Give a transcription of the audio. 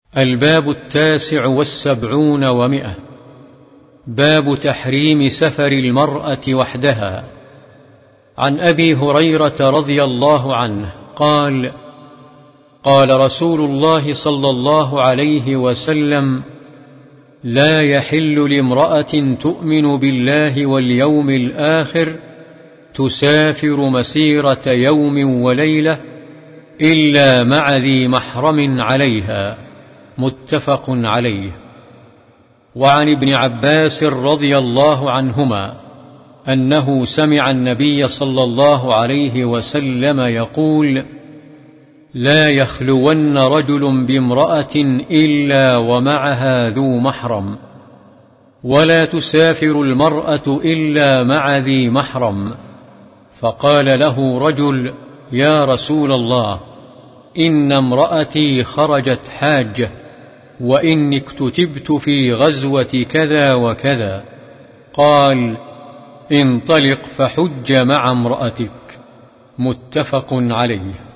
الباب 79 و100. باب تحريم سفر المرأة وحدها. عن أبي هريرة رضي الله عنه قال: قال رسول الله صلى الله عليه وسلم: لا يحل لامرأة تؤمن بالله واليوم الآخر تسافر مسيرة يوم وليلة إلا مع ذي محرم عليها. متفق عليه. وعن ابن عباس رضي الله عنهما أنه سمع النبي صلى الله عليه وسلم يقول: لا يخلون رجل بامرأة إلا ومعها ذو محرم، ولا تسافر المرأة إلا مع ذي محرم. فقال له رجل: يا رسول الله، إن امرأتي خرجت حاجة، وإني اكتتبت في غزوة كذا وكذا. قال: انطلق فحج مع امرأتك. متفق عليه.